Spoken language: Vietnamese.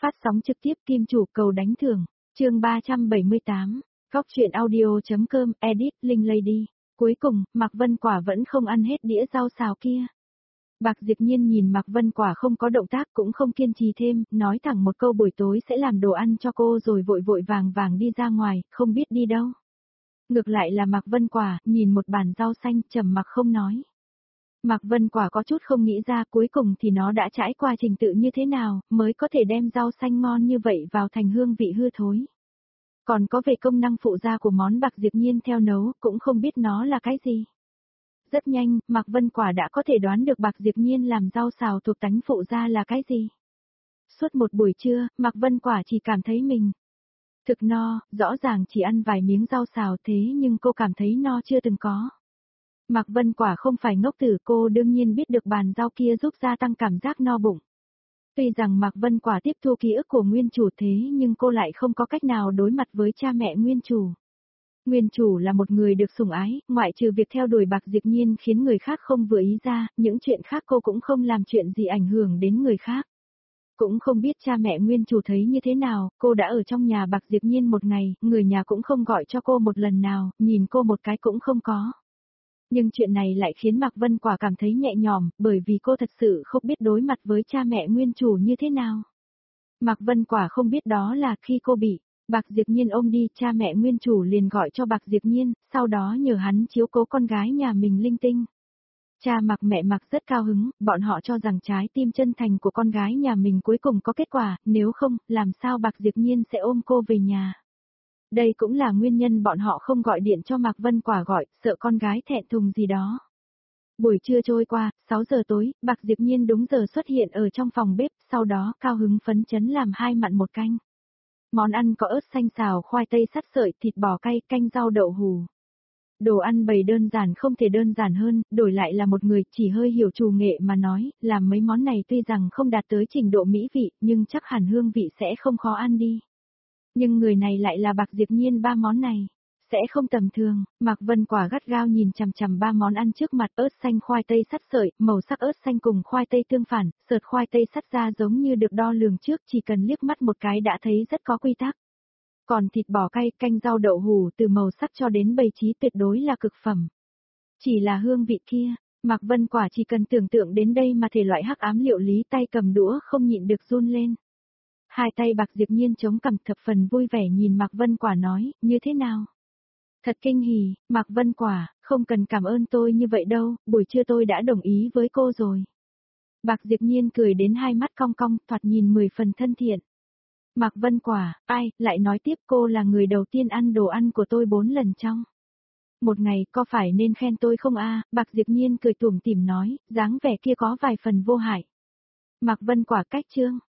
Phát sóng trực tiếp Kim Chủ cầu đánh thưởng, chương 378, Góc truyện audio.com, edit, Linh Lady. Cuối cùng, Mạc Vân Quả vẫn không ăn hết đĩa rau xào kia. Bạc Diệp Nhiên nhìn Mạc Vân Quả không có động tác cũng không kiên trì thêm, nói thẳng một câu buổi tối sẽ làm đồ ăn cho cô rồi vội vội vàng vàng đi ra ngoài, không biết đi đâu. Ngược lại là Mạc Vân Quả, nhìn một bàn rau xanh, trầm mặc không nói. Mạc Vân Quả có chút không nghĩ ra cuối cùng thì nó đã trải qua trình tự như thế nào, mới có thể đem rau xanh ngon như vậy vào thành hương vị hư thối. Còn có về công năng phụ gia của món Bạc Diệp Nhiên theo nấu, cũng không biết nó là cái gì. Rất nhanh, Mạc Vân Quả đã có thể đoán được Bạc Diệp Nhiên làm rau xào thuộc tánh phụ gia là cái gì. Suốt một buổi trưa, Mạc Vân Quả chỉ cảm thấy mình thực no, rõ ràng chỉ ăn vài miếng rau xào thế nhưng cô cảm thấy no chưa từng có. Mạc Vân Quả không phải ngốc tử, cô đương nhiên biết được bàn rau kia giúp gia tăng cảm giác no bụng. Tuy rằng Mạc Vân Quả tiếp thu ký ức của nguyên chủ thế nhưng cô lại không có cách nào đối mặt với cha mẹ nguyên chủ. Nguyên chủ là một người được sủng ái, ngoại trừ việc theo đuổi Bạc Diệp Nhiên khiến người khác không vừa ý ra, những chuyện khác cô cũng không làm chuyện gì ảnh hưởng đến người khác. Cũng không biết cha mẹ nguyên chủ thấy như thế nào, cô đã ở trong nhà Bạc Diệp Nhiên một ngày, người nhà cũng không gọi cho cô một lần nào, nhìn cô một cái cũng không có. Nhưng chuyện này lại khiến Mạc Vân Quả cảm thấy nhẹ nhõm, bởi vì cô thật sự không biết đối mặt với cha mẹ nguyên chủ như thế nào. Mạc Vân Quả không biết đó là khi cô bị Bạc Diệp Nhiên ôm đi, cha mẹ nguyên chủ liền gọi cho Bạc Diệp Nhiên, sau đó nhờ hắn chiếu cố con gái nhà mình linh tinh. Cha Mạc mẹ Mạc rất cao hứng, bọn họ cho rằng trái tim chân thành của con gái nhà mình cuối cùng có kết quả, nếu không, làm sao Bạc Diệp Nhiên sẽ ôm cô về nhà. Đây cũng là nguyên nhân bọn họ không gọi điện cho Mạc Vân Quả gọi, sợ con gái thẹn thùng gì đó. Buổi trưa trôi qua, 6 giờ tối, Bạc Diệp Nhiên đúng giờ xuất hiện ở trong phòng bếp, sau đó cao hứng phấn chấn làm 2 mặn 1 canh. Món ăn có ớt xanh xào, khoai tây sắt sợi, thịt bò cay, canh rau đậu hù. Đồ ăn bày đơn giản không thể đơn giản hơn, đổi lại là một người chỉ hơi hiểu trù nghệ mà nói, làm mấy món này tuy rằng không đạt tới trình độ mỹ vị, nhưng chắc hẳn hương vị sẽ không khó ăn đi. Nhưng người này lại là Bạc Diệp Nhiên, 3 món này sẽ không tầm thường. Mạc Vân Quả gắt gao nhìn chằm chằm 3 món ăn trước mặt, ớt xanh khoai tây sắt sợi, màu sắc ớt xanh cùng khoai tây tương phản, sợt khoai tây sắt ra giống như được đo lường trước, chỉ cần liếc mắt một cái đã thấy rất có quy tắc. Còn thịt bò cay, canh rau đậu hù từ màu sắc cho đến bày trí tuyệt đối là cực phẩm. Chỉ là hương vị kia, Mạc Vân Quả chỉ cần tưởng tượng đến đây mà thể loại hắc ám liệu lý, tay cầm đũa không nhịn được run lên. Hai tay Bạc Diệp Nhiên chống cằm, thập phần vui vẻ nhìn Mạc Vân Quả nói, như thế nào? Thật kinh hỉ, Mạc Vân Quả, không cần cảm ơn tôi như vậy đâu, buổi trưa tôi đã đồng ý với cô rồi. Bạc Diệp Nhiên cười đến hai mắt cong cong, thoạt nhìn 10 phần thân thiện. Mạc Vân Quả, ai, lại nói tiếp, cô là người đầu tiên ăn đồ ăn của tôi 4 lần trong một ngày, có phải nên khen tôi không a? Bạc Diệp Nhiên cười tủm tỉm nói, dáng vẻ kia có vài phần vô hại. Mạc Vân Quả cách chương